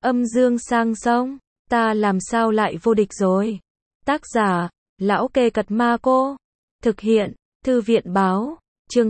Âm dương sang sông, ta làm sao lại vô địch rồi. Tác giả, Lão Kê Cật Ma Cô. Thực hiện, Thư viện báo. Chương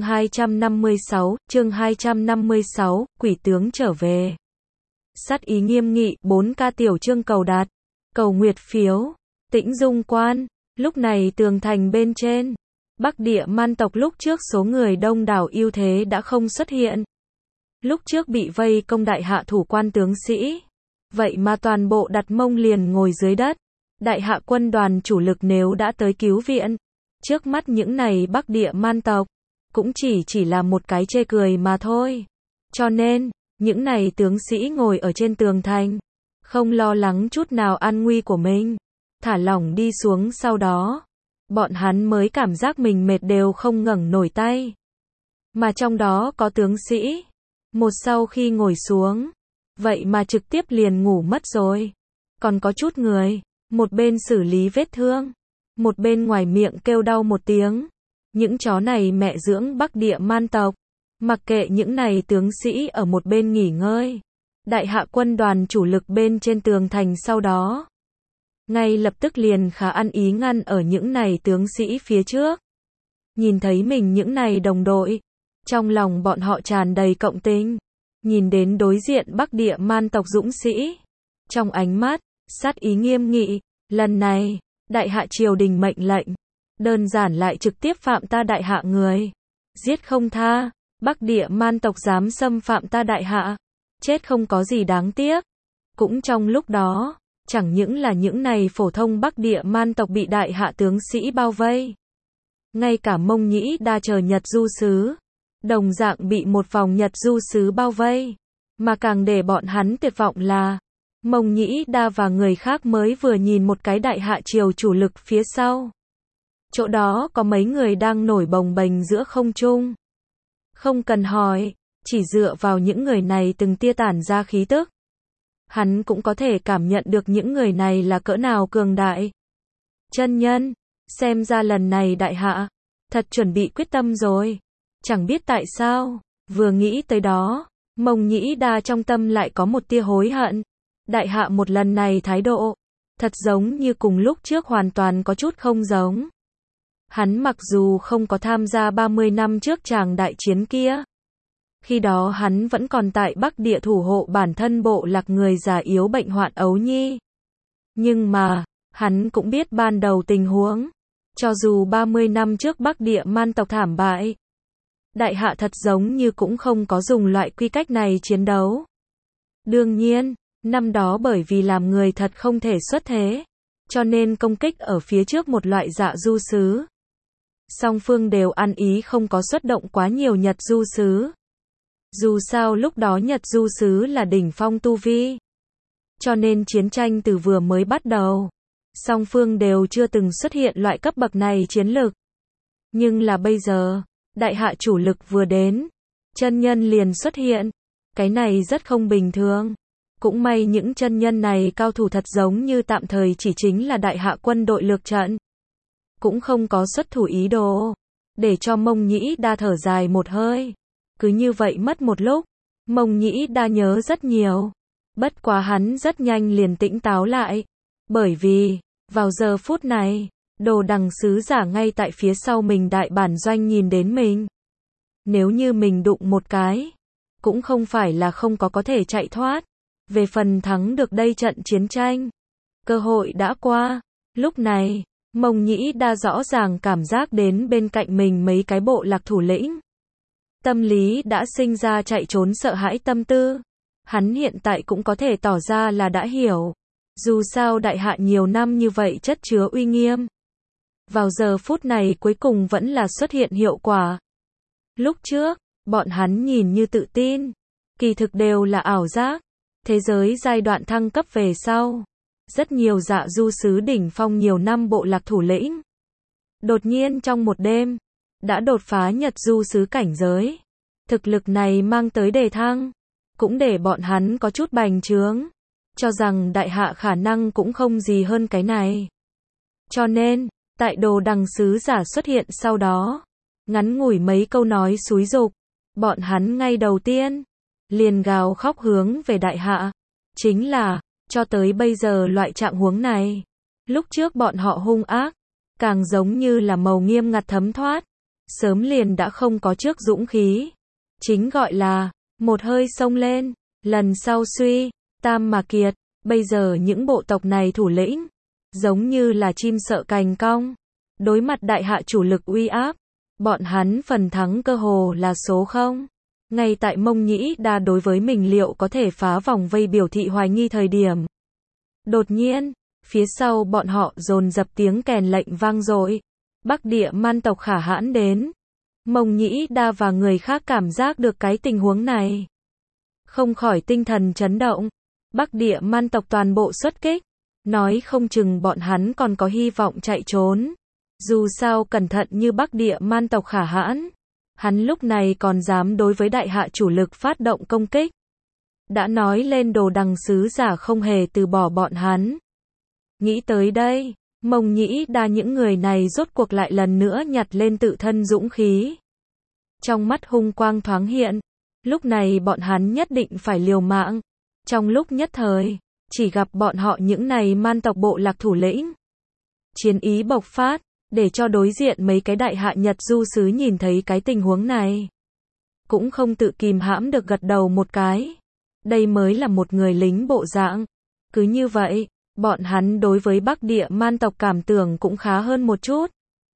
256, Quỷ tướng trở về. Sát ý nghiêm nghị, 4K tiểu chương cầu đạt, cầu nguyệt phiếu. Tĩnh Dung Quan, lúc này tường thành bên trên, Bắc Địa Man tộc lúc trước số người đông đảo ưu thế đã không xuất hiện. Lúc trước bị vây công đại hạ thủ quan tướng sĩ, vậy mà toàn bộ đặt mông liền ngồi dưới đất. Đại hạ quân đoàn chủ lực nếu đã tới cứu viện, trước mắt những này Bắc Địa Man tộc, cũng chỉ là một cái chê cười mà thôi. Cho nên, những này tướng sĩ ngồi ở trên tường thành, không lo lắng chút nào an nguy của mình, thả lỏng đi xuống. Sau đó, bọn hắn mới cảm giác mình mệt đều không ngẩng nổi tay. Mà trong đó có tướng sĩ, một sau khi ngồi xuống, vậy mà trực tiếp liền ngủ mất rồi. Còn có chút người, một bên xử lý vết thương, một bên ngoài miệng kêu đau một tiếng. Những chó này mẹ dưỡng Bắc Địa Man tộc, mặc kệ những này tướng sĩ ở một bên nghỉ ngơi. Đại hạ quân đoàn chủ lực bên trên tường thành sau đó, ngay lập tức liền khá ăn ý ngăn ở những này tướng sĩ phía trước. Nhìn thấy mình những này đồng đội, trong lòng bọn họ tràn đầy cộng tình. Nhìn đến đối diện Bắc Địa Man tộc dũng sĩ, trong ánh mắt, sát ý nghiêm nghị. Lần này, đại hạ triều đình mệnh lệnh, đơn giản lại trực tiếp phạm ta đại hạ người, giết không tha. Bắc Địa Man tộc dám xâm phạm ta đại hạ, chết không có gì đáng tiếc. Cũng trong lúc đó, chẳng những là những này phổ thông Bắc Địa Man tộc bị đại hạ tướng sĩ bao vây, ngay cả Mông Nhĩ Đa chờ Nhật Du sứ, đồng dạng bị một vòng Nhật Du sứ bao vây. Mà càng để bọn hắn tuyệt vọng là, Mông Nhĩ Đa và người khác mới vừa nhìn một cái đại hạ triều chủ lực phía sau. Chỗ đó có mấy người đang nổi bồng bềnh giữa không trung. Không cần hỏi, chỉ dựa vào những người này từng tia tản ra khí tức, hắn cũng có thể cảm nhận được những người này là cỡ nào cường đại. Chân nhân, xem ra lần này đại hạ, thật chuẩn bị quyết tâm rồi. Chẳng biết tại sao, vừa nghĩ tới đó, Mông Nhĩ Đa trong tâm lại có một tia hối hận. Đại hạ một lần này thái độ, thật giống như cùng lúc trước hoàn toàn có chút không giống. Hắn mặc dù không có tham gia 30 năm trước tràng đại chiến kia, khi đó hắn vẫn còn tại Bắc Địa thủ hộ bản thân bộ lạc người già yếu bệnh hoạn ấu nhi. Nhưng mà, hắn cũng biết ban đầu tình huống. Cho dù 30 năm trước Bắc Địa Man tộc thảm bại, đại hạ thật giống như cũng không có dùng loại quy cách này chiến đấu. Đương nhiên, năm đó bởi vì làm người thật không thể xuất thế, cho nên công kích ở phía trước một loại Dạ Du sứ. Song phương đều ăn ý không có xuất động quá nhiều Nhật Du sứ. Dù sao lúc đó Nhật Du sứ là đỉnh phong tu vi, cho nên chiến tranh từ vừa mới bắt đầu, song phương đều chưa từng xuất hiện loại cấp bậc này chiến lực. Nhưng là bây giờ, đại hạ chủ lực vừa đến, chân nhân liền xuất hiện, cái này rất không bình thường. Cũng may những chân nhân này cao thủ thật giống như tạm thời chỉ chính là đại hạ quân đội lược trận, cũng không có xuất thủ ý đồ, để cho Mông Nhĩ Đa thở dài một hơi. Cứ như vậy mất một lúc, Mông Nhĩ Đa nhớ rất nhiều. Bất quá hắn rất nhanh liền tỉnh táo lại, bởi vì, vào giờ phút này, Đồ Đằng sứ giả ngay tại phía sau mình đại bản doanh nhìn đến mình. Nếu như mình đụng một cái, cũng không phải là không có thể chạy thoát. Về phần thắng được đây trận chiến tranh, cơ hội đã qua. Lúc này, Mông Nhĩ Đa rõ ràng cảm giác đến bên cạnh mình mấy cái bộ lạc thủ lĩnh. Tâm lý đã sinh ra chạy trốn sợ hãi tâm tư. Hắn hiện tại cũng có thể tỏ ra là đã hiểu. Dù sao đại hạ nhiều năm như vậy chất chứa uy nghiêm, vào giờ phút này cuối cùng vẫn là xuất hiện hiệu quả. Lúc trước, bọn hắn nhìn như tự tin, kỳ thực đều là ảo giác. Thế giới giai đoạn thăng cấp về sau, rất nhiều Dạ Du sứ đỉnh phong nhiều năm bộ lạc thủ lĩnh, đột nhiên trong một đêm, đã đột phá Nhật Du sứ cảnh giới. Thực lực này mang tới đề thăng, cũng để bọn hắn có chút bành trướng, cho rằng đại hạ khả năng cũng không gì hơn cái này. Cho nên, tại Đồ Đằng sứ giả xuất hiện sau đó, ngắn ngủi mấy câu nói xúi giục, bọn hắn ngay đầu tiên liền gào khóc hướng về đại hạ. Chính là, cho tới bây giờ loại trạng huống này, lúc trước bọn họ hung ác, càng giống như là màu nghiêm ngặt thấm thoát, sớm liền đã không có trước dũng khí. Chính gọi là, một hơi xông lên, lần sau suy, tam mà kiệt, bây giờ những bộ tộc này thủ lĩnh, giống như là chim sợ cành cong, đối mặt đại hạ chủ lực uy áp, bọn hắn phần thắng cơ hồ là số không. Ngay tại Mông Nhĩ Đa đối với mình liệu có thể phá vòng vây biểu thị hoài nghi thời điểm. Đột nhiên, phía sau bọn họ dồn dập tiếng kèn lệnh vang dội. Bắc Địa Man tộc Khả Hãn đến. Mông Nhĩ Đa và người khác cảm giác được cái tình huống này, không khỏi tinh thần chấn động. Bắc Địa Man tộc toàn bộ xuất kích, nói không chừng bọn hắn còn có hy vọng chạy trốn. Dù sao cẩn thận như Bắc Địa Man tộc Khả Hãn, hắn lúc này còn dám đối với đại hạ chủ lực phát động công kích. Đã nói lên Đồ Đằng sứ giả không hề từ bỏ bọn hắn. Nghĩ tới đây, Mông Nhĩ Đa những người này rốt cuộc lại lần nữa nhặt lên tự thân dũng khí. Trong mắt hung quang thoáng hiện, lúc này bọn hắn nhất định phải liều mạng. Trong lúc nhất thời, chỉ gặp bọn họ những này man tộc bộ lạc thủ lĩnh. Chiến ý bộc phát, để cho đối diện mấy cái đại hạ Nhật du sứ nhìn thấy cái tình huống này. Cũng không tự kìm hãm được gật đầu một cái. Đây mới là một người lính bộ dạng. Cứ như vậy, bọn hắn đối với Bắc Địa Man tộc cảm tưởng cũng khá hơn một chút.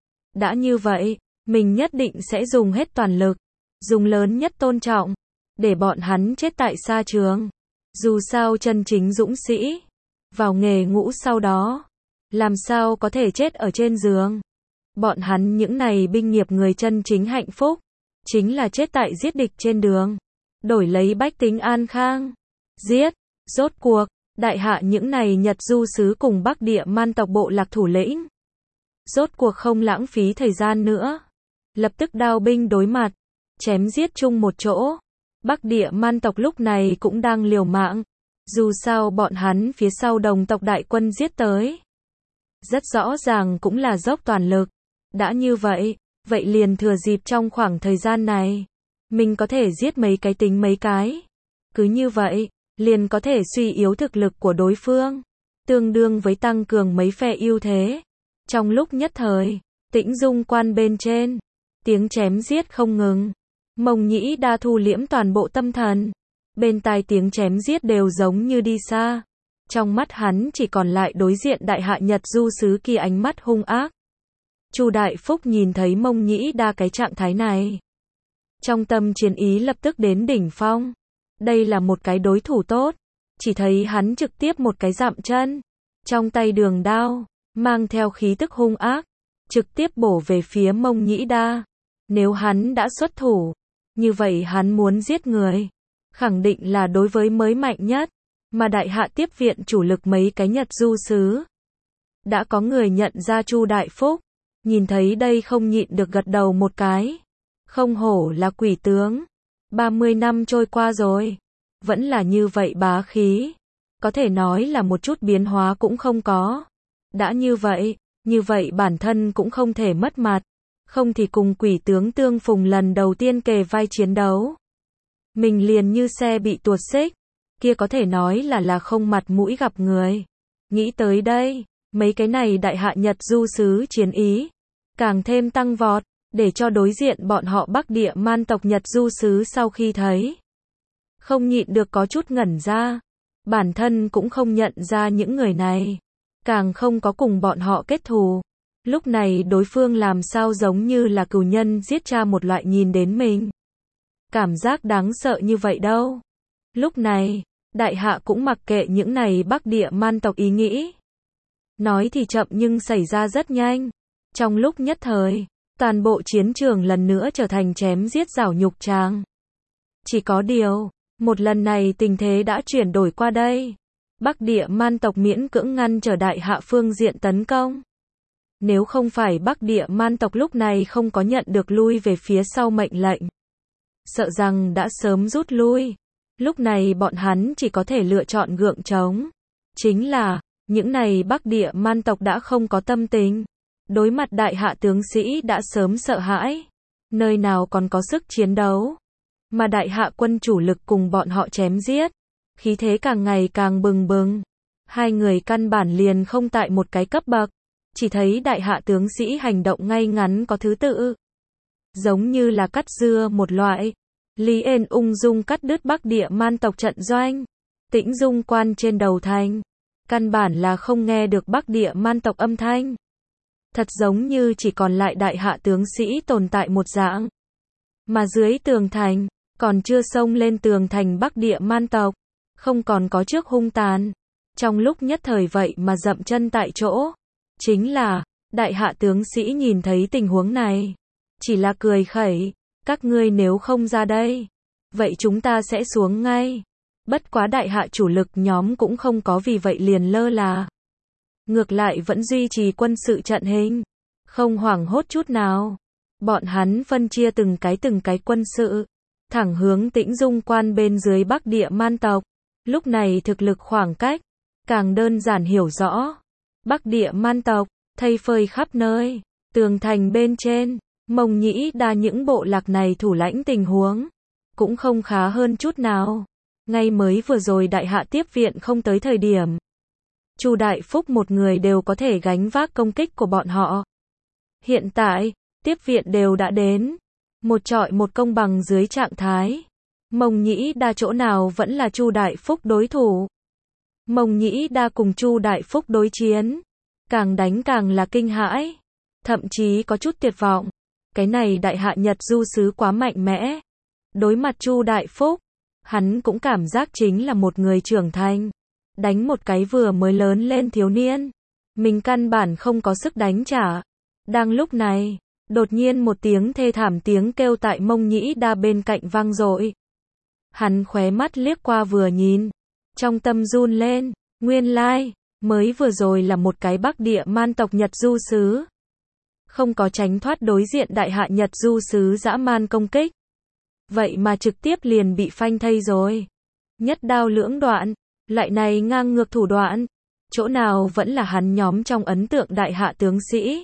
Đã như vậy, mình nhất định sẽ dùng hết toàn lực, dùng lớn nhất tôn trọng, để bọn hắn chết tại sa trường. Dù sao chân chính dũng sĩ, vào nghề ngũ sau đó, làm sao có thể chết ở trên giường. Bọn hắn những này binh nghiệp người chân chính hạnh phúc, chính là chết tại giết địch trên đường, đổi lấy bách tính an khang. Giết, rốt cuộc, đại hạ những này Nhật du sứ cùng Bắc Địa Man tộc bộ lạc thủ lĩnh. Rốt cuộc không lãng phí thời gian nữa. Lập tức đao binh đối mặt, chém giết chung một chỗ. Bắc Địa Man tộc lúc này cũng đang liều mạng. Dù sao bọn hắn phía sau đồng tộc đại quân giết tới. Rất rõ ràng cũng là dốc toàn lực. Đã như vậy, vậy liền thừa dịp trong khoảng thời gian này, mình có thể giết mấy cái tính mấy cái. Cứ như vậy, liền có thể suy yếu thực lực của đối phương, tương đương với tăng cường mấy phe ưu thế. Trong lúc nhất thời, Tĩnh Dung Quan bên trên, tiếng chém giết không ngừng. Mông Nhĩ Đa thu liễm toàn bộ tâm thần. Bên tai tiếng chém giết đều giống như đi xa. Trong mắt hắn chỉ còn lại đối diện đại hạ Nhật du sứ kia ánh mắt hung ác. Chu Đại Phúc nhìn thấy Mông Nhĩ Đa cái trạng thái này, trong tâm chiến ý lập tức đến đỉnh phong. Đây là một cái đối thủ tốt. Chỉ thấy hắn trực tiếp một cái dạm chân, trong tay đường đao, mang theo khí tức hung ác, trực tiếp bổ về phía Mông Nhĩ Đa. Nếu hắn đã xuất thủ, như vậy hắn muốn giết người, khẳng định là đối với mới mạnh nhất, mà đại hạ tiếp viện chủ lực mấy cái Nhật du sứ. Đã có người nhận ra Chu Đại Phúc, nhìn thấy đây không nhịn được gật đầu một cái. Không hổ là quỷ tướng. 30 năm trôi qua rồi, vẫn là như vậy bá khí. Có thể nói là một chút biến hóa cũng không có. Đã như vậy bản thân cũng không thể mất mặt. Không thì cùng quỷ tướng tương phùng lần đầu tiên kề vai chiến đấu, mình liền như xe bị tuột xích, kia có thể nói là không mặt mũi gặp người. Nghĩ tới đây, mấy cái này đại hạ Nhật du sứ chiến ý càng thêm tăng vọt, để cho đối diện bọn họ Bắc Địa Man tộc Nhật du sứ sau khi thấy, không nhịn được có chút ngẩn ra. Bản thân cũng không nhận ra những người này, càng không có cùng bọn họ kết thù. Lúc này đối phương làm sao giống như là cừu nhân giết cha một loại nhìn đến mình. Cảm giác đáng sợ như vậy đâu. Lúc này, đại hạ cũng mặc kệ những này Bắc Địa Man tộc ý nghĩ. Nói thì chậm nhưng xảy ra rất nhanh. Trong lúc nhất thời, toàn bộ chiến trường lần nữa trở thành chém giết rảo nhục tràng. Chỉ có điều, một lần này tình thế đã chuyển đổi qua đây. Bắc Địa Man tộc miễn cưỡng ngăn trở đại hạ phương diện tấn công. Nếu không phải Bắc Địa Man tộc lúc này không có nhận được lui về phía sau mệnh lệnh, sợ rằng đã sớm rút lui. Lúc này bọn hắn chỉ có thể lựa chọn gượng chống. Chính là, những này Bắc Địa Man tộc đã không có tâm tình. Đối mặt đại hạ tướng sĩ đã sớm sợ hãi. Nơi nào còn có sức chiến đấu. Mà đại hạ quân chủ lực cùng bọn họ chém giết. khí thế càng ngày càng bừng bừng. Hai người căn bản liền không tại một cái cấp bậc, chỉ thấy đại hạ tướng sĩ hành động ngay ngắn có thứ tự. Giống như là cắt dưa một loại. Lý Ên ung dung cắt đứt Bắc Địa Man tộc trận doanh. Tĩnh Dung Quan trên đầu thành. Căn bản là không nghe được Bắc Địa Man tộc âm thanh. Thật giống như chỉ còn lại đại hạ tướng sĩ tồn tại một dạng. Mà dưới tường thành, còn chưa xông lên tường thành Bắc Địa Man tộc, không còn có trước hung tàn. Trong lúc nhất thời vậy mà dậm chân tại chỗ. Chính là, đại hạ tướng sĩ nhìn thấy tình huống này. Chỉ là cười khẩy, các ngươi nếu không ra đây, vậy chúng ta sẽ xuống ngay. Bất quá đại hạ chủ lực nhóm cũng không có vì vậy liền lơ là. Ngược lại vẫn duy trì quân sự trận hình, không hoảng hốt chút nào. Bọn hắn phân chia từng cái quân sự, thẳng hướng Tĩnh Dung Quan bên dưới Bắc Địa Man tộc. Lúc này thực lực khoảng cách, càng đơn giản hiểu rõ. Bắc Địa Man tộc, thây phơi khắp nơi, tường thành bên trên, Mông Nhĩ Đa những bộ lạc này thủ lãnh tình huống, cũng không khá hơn chút nào. Ngay mới vừa rồi đại hạ tiếp viện không tới thời điểm. Chu Đại Phúc một người đều có thể gánh vác công kích của bọn họ. Hiện tại, tiếp viện đều đã đến. Một trọi một công bằng dưới trạng thái. Mông Nhĩ Đa chỗ nào vẫn là Chu Đại Phúc đối thủ. Mông Nhĩ Đa cùng Chu Đại Phúc đối chiến. Càng đánh càng là kinh hãi. Thậm chí có chút tuyệt vọng. Cái này đại hạ Nhật du sứ quá mạnh mẽ. Đối mặt Chu Đại Phúc, hắn cũng cảm giác chính là một người trưởng thành. Đánh một cái vừa mới lớn lên thiếu niên. Mình căn bản không có sức đánh trả. Đang lúc này, đột nhiên một tiếng thê thảm tiếng kêu tại Mông Nhĩ Đa bên cạnh vang dội. Hắn khóe mắt liếc qua vừa nhìn. Trong tâm run lên, nguyên lai, mới vừa rồi là một cái Bắc Địa Man tộc Nhật du sứ. Không có tránh thoát đối diện đại hạ Nhật du sứ dã man công kích. Vậy mà trực tiếp liền bị phanh thây rồi. Nhất đao lưỡng đoạn, lại này ngang ngược thủ đoạn. Chỗ nào vẫn là hắn nhóm trong ấn tượng đại hạ tướng sĩ.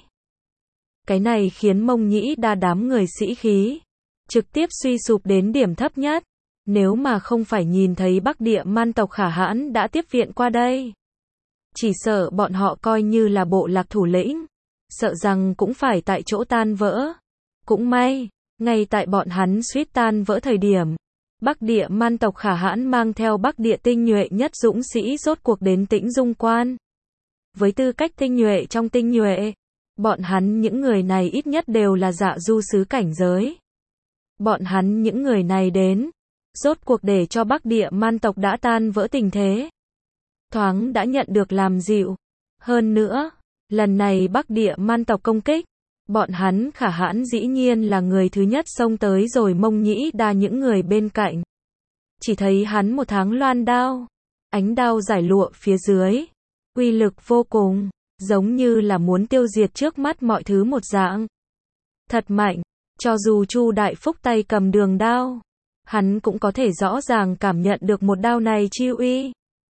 Cái này khiến Mông Nhĩ Đa đám người sĩ khí trực tiếp suy sụp đến điểm thấp nhất. Nếu mà không phải nhìn thấy Bắc Địa Man tộc Khả Hãn đã tiếp viện qua đây, chỉ sợ bọn họ coi như là bộ lạc thủ lĩnh, sợ rằng cũng phải tại chỗ tan vỡ. Cũng may, ngay tại bọn hắn suýt tan vỡ thời điểm, Bắc Địa Man tộc Khả Hãn mang theo Bắc Địa tinh nhuệ nhất dũng sĩ rốt cuộc đến Tĩnh Dung Quan. Với tư cách tinh nhuệ trong tinh nhuệ, bọn hắn những người này ít nhất đều là dạ du sứ cảnh giới. Bọn hắn những người này đến, rốt cuộc để cho Bắc Địa Man tộc đã tan vỡ tình thế. Thoáng đã nhận được làm dịu. Hơn nữa, lần này Bắc Địa Man tộc công kích, bọn hắn Khả Hãn dĩ nhiên là người thứ nhất xông tới rồi Mông Nhĩ Đa những người bên cạnh. Chỉ thấy hắn một tháng loan đao, ánh đao giải lụa phía dưới, uy lực vô cùng, giống như là muốn tiêu diệt trước mắt mọi thứ một dạng. Thật mạnh, cho dù Chu Đại Phúc tay cầm đường đao, hắn cũng có thể rõ ràng cảm nhận được một đao này chi uy.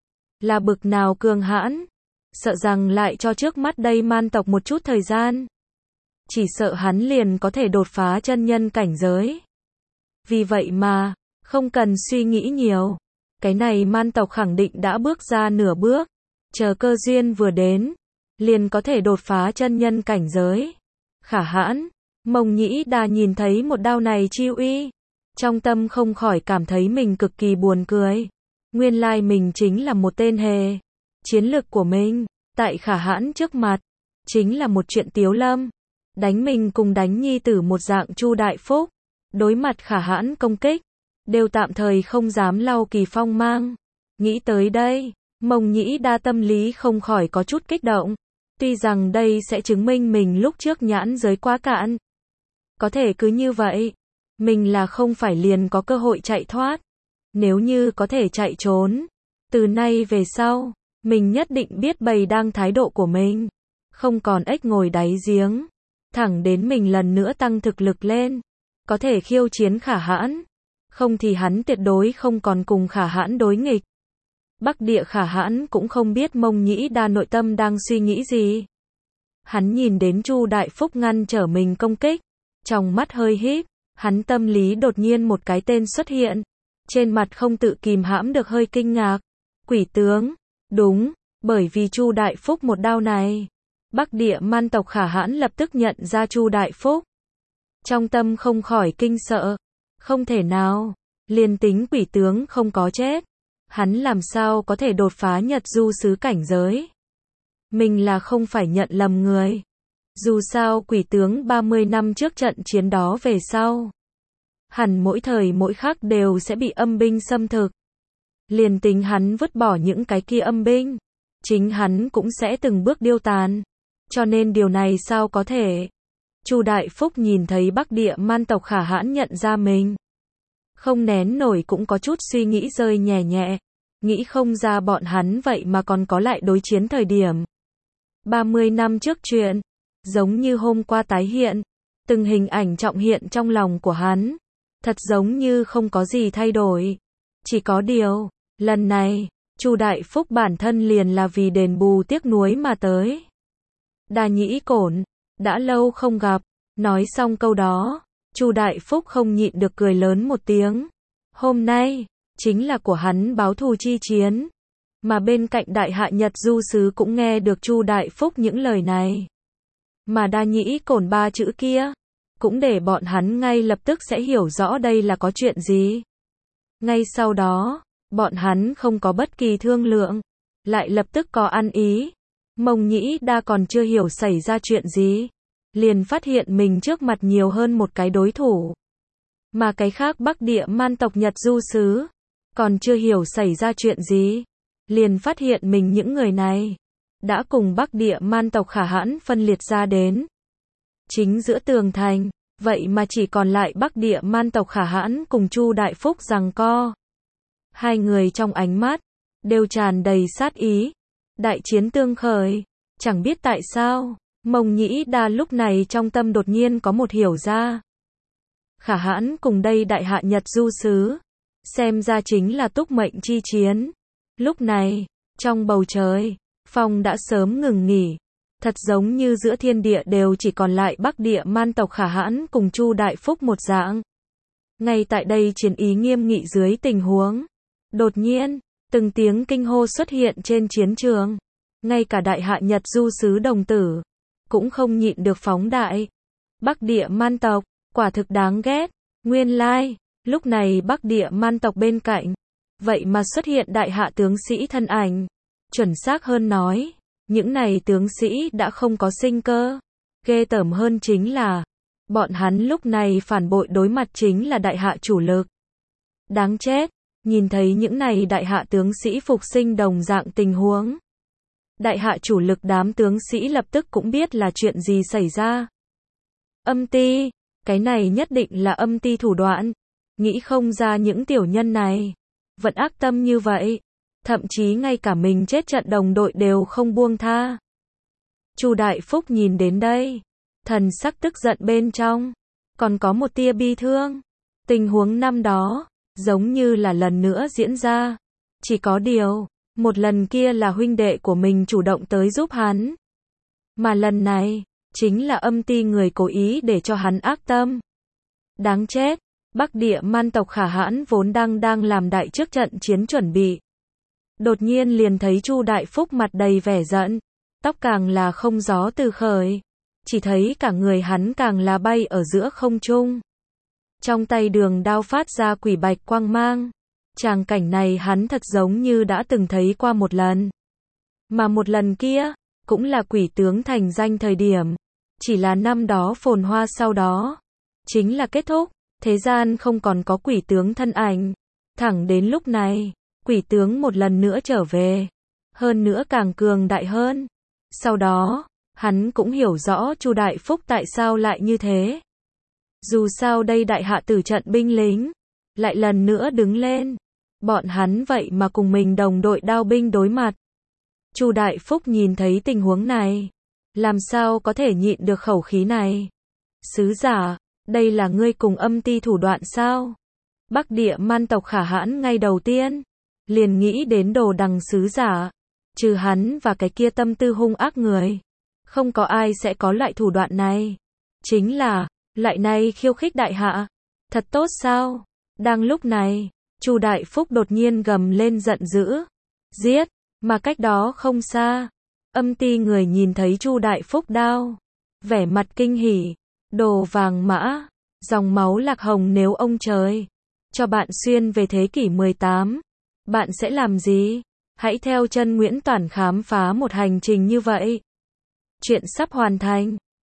Là bực nào cường hãn, sợ rằng lại cho trước mắt đây Man tộc một chút thời gian. Chỉ sợ hắn liền có thể đột phá chân nhân cảnh giới. Vì vậy mà, không cần suy nghĩ nhiều. Cái này Man tộc khẳng định đã bước ra nửa bước. Chờ cơ duyên vừa đến, liền có thể đột phá chân nhân cảnh giới. Khả Hãn, Mông Nhĩ Đa nhìn thấy một đao này chi uy. Trong tâm không khỏi cảm thấy mình cực kỳ buồn cười. Nguyên lai mình chính là một tên hề. Chiến lực của mình, tại Khả Hãn trước mặt, chính là một chuyện tiếu lâm. Đánh mình cùng đánh nhi tử một dạng Chu Đại Phúc. Đối mặt Khả Hãn công kích, đều tạm thời không dám lau kỳ phong mang. Nghĩ tới đây, Mông Nhĩ Đa tâm lý không khỏi có chút kích động. Tuy rằng đây sẽ chứng minh mình lúc trước nhãn giới quá cạn. Có thể cứ như vậy, mình là không phải liền có cơ hội chạy thoát. Nếu như có thể chạy trốn, từ nay về sau, mình nhất định biết bày đang thái độ của mình. Không còn ếch ngồi đáy giếng. Thẳng đến mình lần nữa tăng thực lực lên. Có thể khiêu chiến Khả Hãn. Không thì hắn tuyệt đối không còn cùng Khả Hãn đối nghịch. Bắc Địa Khả Hãn cũng không biết Mông Nhĩ Đa nội tâm đang suy nghĩ gì. Hắn nhìn đến Chu Đại Phúc ngăn trở mình công kích. Trong mắt hơi híp, hắn tâm lý đột nhiên một cái tên xuất hiện. trên mặt không tự kìm hãm được hơi kinh ngạc. Quỷ tướng, đúng, bởi vì Chu Đại Phúc một đao này. Bắc Địa Man tộc Khả Hãn lập tức nhận ra Chu Đại Phúc. Trong tâm không khỏi kinh sợ. Không thể nào, liền tính quỷ tướng không có chết. Hắn làm sao có thể đột phá Nhật Du Sứ cảnh giới. Mình là không phải nhận lầm người. Dù sao quỷ tướng 30 năm trước trận chiến đó về sau. Hẳn mỗi thời mỗi khắc đều sẽ bị âm binh xâm thực. Liền tính hắn vứt bỏ những cái kia âm binh. Chính hắn cũng sẽ từng bước điêu tàn. Cho nên điều này sao có thể. Chu Đại Phúc nhìn thấy Bắc Địa Man tộc Khả Hãn nhận ra mình. Không nén nổi cũng có chút suy nghĩ rơi nhẹ nhẹ. Nghĩ không ra bọn hắn vậy mà còn có lại đối chiến thời điểm. 30 năm trước chuyện. Giống như hôm qua tái hiện. Từng hình ảnh trọng hiện trong lòng của hắn. Thật giống như không có gì thay đổi. Chỉ có điều, lần này, Chu Đại Phúc bản thân liền là vì đền bù tiếc nuối mà tới. Đa Nhĩ Cổn, đã lâu không gặp. Nói xong câu đó, Chu Đại Phúc không nhịn được cười lớn một tiếng. Hôm nay, chính là của hắn báo thù chi chiến. Mà bên cạnh Đại Hạ Nhật Du Sứ cũng nghe được Chu Đại Phúc những lời này. Mà Đa Nhĩ Cổn ba chữ kia, cũng để bọn hắn ngay lập tức sẽ hiểu rõ đây là có chuyện gì. Ngay sau đó, bọn hắn không có bất kỳ thương lượng, lại lập tức có ăn ý. Mông Nhĩ Đa còn chưa hiểu xảy ra chuyện gì, liền phát hiện mình trước mặt nhiều hơn một cái đối thủ. Mà cái khác Bắc Địa Man tộc Nhật Du Sứ, còn chưa hiểu xảy ra chuyện gì, liền phát hiện mình những người này đã cùng Bắc Địa Man tộc Khả Hãn phân liệt ra đến. Chính giữa tường thành, vậy mà chỉ còn lại Bắc Địa Man tộc Khả Hãn cùng Chu Đại Phúc giằng co. Hai người trong ánh mắt đều tràn đầy sát ý. Đại chiến tương khởi, chẳng biết tại sao, Mông Nhĩ Đa lúc này trong tâm đột nhiên có một hiểu ra. Khả Hãn cùng đây Đại Hạ Nhật Du Sứ, xem ra chính là túc mệnh chi chiến. Lúc này, trong bầu trời, phong đã sớm ngừng nghỉ. Thật giống như giữa thiên địa đều chỉ còn lại Bắc Địa Man tộc Khả Hãn cùng Chu Đại Phúc một dạng. Ngay tại đây chiến ý nghiêm nghị dưới tình huống, đột nhiên, từng tiếng kinh hô xuất hiện trên chiến trường. Ngay cả Đại Hạ Nhật Du Sứ đồng tử, cũng không nhịn được phóng đại. Bắc Địa Man tộc, quả thực đáng ghét. Nguyên lai, lúc này Bắc Địa Man tộc bên cạnh, vậy mà xuất hiện Đại Hạ tướng sĩ thân ảnh. Chuẩn xác hơn nói, những này tướng sĩ đã không có sinh cơ. Ghê tởm hơn chính là, bọn hắn lúc này phản bội đối mặt chính là Đại Hạ chủ lực. Đáng chết, nhìn thấy những này Đại Hạ tướng sĩ phục sinh đồng dạng tình huống. Đại Hạ chủ lực đám tướng sĩ lập tức cũng biết là chuyện gì xảy ra. Âm ti, cái này nhất định là âm ti thủ đoạn. Nghĩ không ra những tiểu nhân này vẫn ác tâm như vậy. Thậm chí ngay cả mình chết trận đồng đội đều không buông tha. Chu Đại Phúc nhìn đến đây, thần sắc tức giận bên trong, còn có một tia bi thương. Tình huống năm đó, giống như là lần nữa diễn ra. Chỉ có điều, một lần kia là huynh đệ của mình chủ động tới giúp hắn. Mà lần này, chính là âm ti người cố ý để cho hắn ác tâm. Đáng chết, Bắc Địa Man tộc Khả Hãn vốn đang làm đại trước trận chiến chuẩn bị. Đột nhiên liền thấy Chu Đại Phúc mặt đầy vẻ giận, tóc càng là không gió từ khởi, chỉ thấy cả người hắn càng là bay ở giữa không trung. Trong tay đường đao phát ra quỷ bạch quang mang. Tràng cảnh này hắn thật giống như đã từng thấy qua một lần. Mà một lần kia, cũng là quỷ tướng thành danh thời điểm. Chỉ là năm đó phồn hoa sau đó, chính là kết thúc, thế gian không còn có quỷ tướng thân ảnh. Thẳng đến lúc này, quỷ tướng một lần nữa trở về, hơn nữa càng cường đại hơn. Sau đó, hắn cũng hiểu rõ Chu Đại Phúc tại sao lại như thế. Dù sao đây Đại Hạ tử trận binh lính, lại lần nữa đứng lên. Bọn hắn vậy mà cùng mình đồng đội đao binh đối mặt. Chu Đại Phúc nhìn thấy tình huống này, làm sao có thể nhịn được khẩu khí này. Sứ giả, đây là ngươi cùng âm ti thủ đoạn sao? Bắc Địa Man tộc Khả Hãn ngay đầu tiên liền nghĩ đến Đồ Đằng sứ giả. Trừ hắn và cái kia tâm tư hung ác người, không có ai sẽ có loại thủ đoạn này. Chính là, loại này khiêu khích Đại Hạ. Thật tốt sao? Đang lúc này, Chu Đại Phúc đột nhiên gầm lên giận dữ. Giết, mà cách đó không xa. Âm ty người nhìn thấy Chu Đại Phúc đao. Vẻ mặt kinh hỉ. Đồ vàng mã. Dòng máu Lạc Hồng nếu ông trời cho bạn xuyên về thế kỷ 18. Bạn sẽ làm gì? Hãy theo chân Nguyễn Toản khám phá một hành trình như vậy. Chuyện sắp hoàn thành.